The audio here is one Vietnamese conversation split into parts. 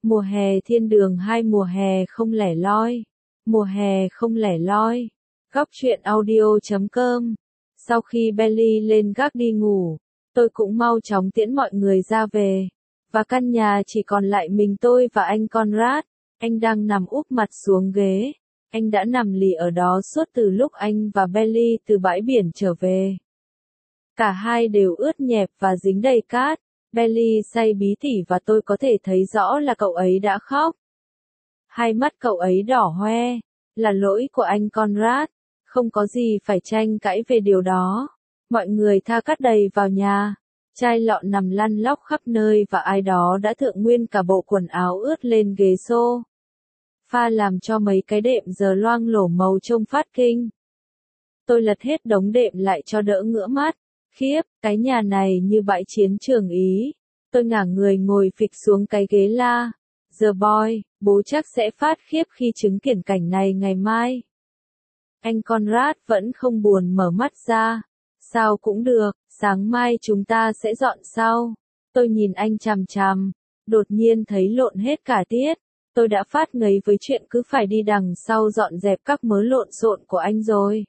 Mùa hè thiên đường hay mùa hè không lẻ loi? Mùa hè không lẻ loi. Góc truyện audio.com. Sau khi Belly lên gác đi ngủ, tôi cũng mau chóng tiễn mọi người ra về. Và căn nhà chỉ còn lại mình tôi và anh Conrad. Anh đang nằm úp mặt xuống ghế. Anh đã nằm lì ở đó suốt từ lúc anh và Belly từ bãi biển trở về. Cả hai đều ướt nhẹp và dính đầy cát. Belly say bí tỉ và tôi có thể thấy rõ là cậu ấy đã khóc. Hai mắt cậu ấy đỏ hoe. Là lỗi của anh Conrad. Không có gì phải tranh cãi về điều đó. Mọi người tha cát đầy vào nhà. Chai lọ nằm lăn lóc khắp nơi và ai đó đã thượng nguyên cả bộ quần áo ướt lên ghế xô. Pha làm cho mấy cái đệm giờ loang lổ màu trông phát kinh. Tôi lật hết đống đệm lại cho đỡ ngứa mắt. Khiếp, cái nhà này như bãi chiến trường Ý. Tôi ngả người ngồi phịch xuống cái ghế la. The Boy, bố chắc sẽ phát khiếp khi chứng kiến cảnh này ngày mai. Anh Conrad vẫn không buồn mở mắt ra. Sao cũng được, sáng mai chúng ta sẽ dọn sau. Tôi nhìn anh chằm chằm, đột nhiên thấy lộn hết cả tiết. Tôi đã phát ngấy với chuyện cứ phải đi đằng sau dọn dẹp các mớ lộn xộn của anh rồi.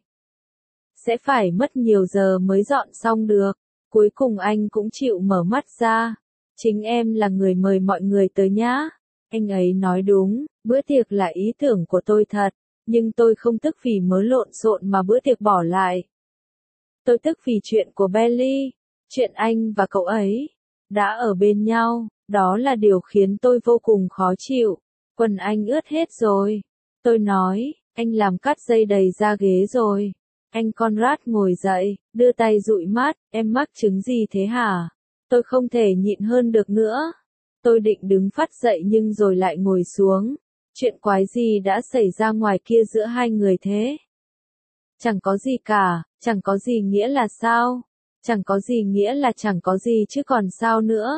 Sẽ phải mất nhiều giờ mới dọn xong được. Cuối cùng anh cũng chịu mở mắt ra. Chính em là người mời mọi người tới nhá. Anh ấy nói đúng, bữa tiệc là ý tưởng của tôi thật. Nhưng tôi không tức vì mớ lộn xộn mà bữa tiệc bỏ lại. Tôi tức vì chuyện của Belly. Chuyện anh và cậu ấy đã ở bên nhau. Đó là điều khiến tôi vô cùng khó chịu. Quần anh ướt hết rồi. Tôi nói, anh làm cắt dây đầy ra ghế rồi. Anh Conrad ngồi dậy, đưa tay dụi mắt, em mắc chứng gì thế hả? Tôi không thể nhịn hơn được nữa. Tôi định đứng phát dậy nhưng rồi lại ngồi xuống. Chuyện quái gì đã xảy ra ngoài kia giữa hai người thế? Chẳng có gì cả, chẳng có gì nghĩa là sao? Chẳng có gì nghĩa là chẳng có gì chứ còn sao nữa?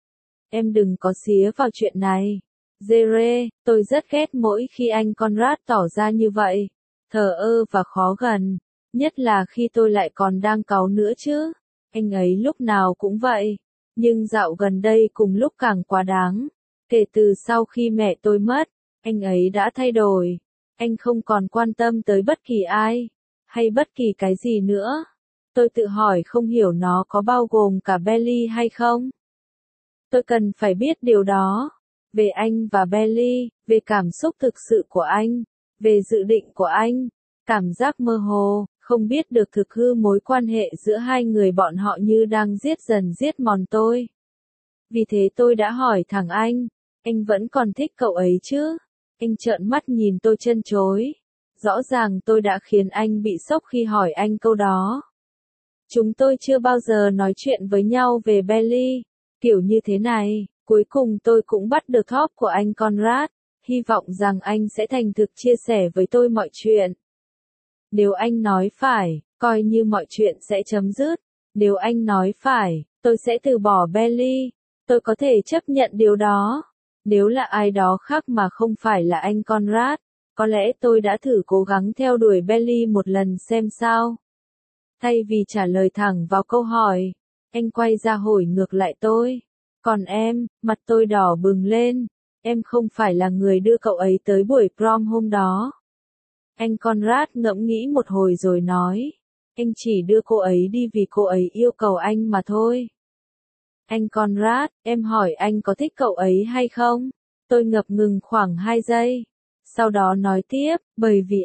Em đừng có xía vào chuyện này. Jere, tôi rất ghét mỗi khi anh Conrad tỏ ra như vậy. Thờ ơ và khó gần. Nhất là khi tôi lại còn đang cáu nữa chứ. Anh ấy lúc nào cũng vậy. Nhưng dạo gần đây cùng lúc càng quá đáng. Kể từ sau khi mẹ tôi mất, anh ấy đã thay đổi. Anh không còn quan tâm tới bất kỳ ai, hay bất kỳ cái gì nữa. Tôi tự hỏi không hiểu nó có bao gồm cả Belly hay không. Tôi cần phải biết điều đó. Về anh và Belly, về cảm xúc thực sự của anh, về dự định của anh, cảm giác mơ hồ, không biết được thực hư mối quan hệ giữa hai người bọn họ như đang giết dần giết mòn tôi. Vì thế tôi đã hỏi thẳng anh vẫn còn thích cậu ấy chứ? Anh trợn mắt nhìn tôi trân trối. Rõ ràng tôi đã khiến anh bị sốc khi hỏi anh câu đó. Chúng tôi chưa bao giờ nói chuyện với nhau về Belly, kiểu như thế này. Cuối cùng tôi cũng bắt được top của anh Conrad, hy vọng rằng anh sẽ thành thực chia sẻ với tôi mọi chuyện. Nếu anh nói phải, coi như mọi chuyện sẽ chấm dứt. Nếu anh nói phải, tôi sẽ từ bỏ Belly. Tôi có thể chấp nhận điều đó. Nếu là ai đó khác mà không phải là anh Conrad, có lẽ tôi đã thử cố gắng theo đuổi Belly một lần xem sao. Thay vì trả lời thẳng vào câu hỏi, anh quay ra hỏi ngược lại tôi. Còn em, mặt tôi đỏ bừng lên. Em không phải là người đưa cậu ấy tới buổi prom hôm đó. Anh Conrad ngẫm nghĩ một hồi rồi nói. Anh chỉ đưa cô ấy đi vì cô ấy yêu cầu anh mà thôi. Anh Conrad, em hỏi anh có thích cậu ấy hay không? Tôi ngập ngừng khoảng 2 giây. Sau đó nói tiếp, bởi vì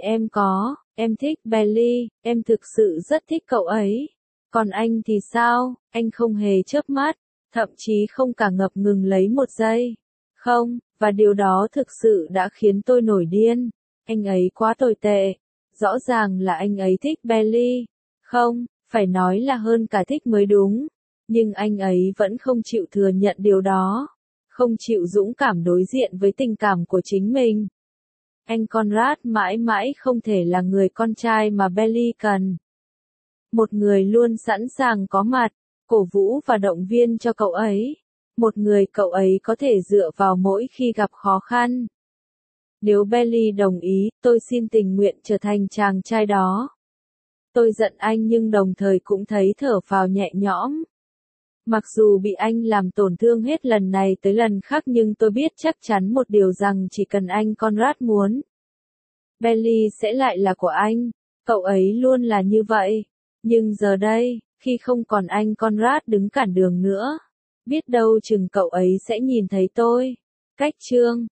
em thích Belly, em thực sự rất thích cậu ấy. Còn anh thì sao? Anh không hề chớp mắt, thậm chí không cả ngập ngừng lấy một giây. Không, và điều đó thực sự đã khiến tôi nổi điên. Anh ấy quá tồi tệ. Rõ ràng là anh ấy thích Belly. Không, phải nói là hơn cả thích mới đúng. Nhưng anh ấy vẫn không chịu thừa nhận điều đó. Không chịu dũng cảm đối diện với tình cảm của chính mình. Anh Conrad mãi mãi không thể là người con trai mà Belly cần. Một người luôn sẵn sàng có mặt, cổ vũ và động viên cho cậu ấy. Một người cậu ấy có thể dựa vào mỗi khi gặp khó khăn. Nếu Belly đồng ý, tôi xin tình nguyện trở thành chàng trai đó. Tôi giận anh nhưng đồng thời cũng thấy thở phào nhẹ nhõm. Mặc dù bị anh làm tổn thương hết lần này tới lần khác nhưng tôi biết chắc chắn một điều rằng chỉ cần anh Conrad muốn, Belly sẽ lại là của anh. Cậu ấy luôn là như vậy. Nhưng giờ đây, khi không còn anh Conrad đứng cản đường nữa, biết đâu chừng cậu ấy sẽ nhìn thấy tôi. Cách chương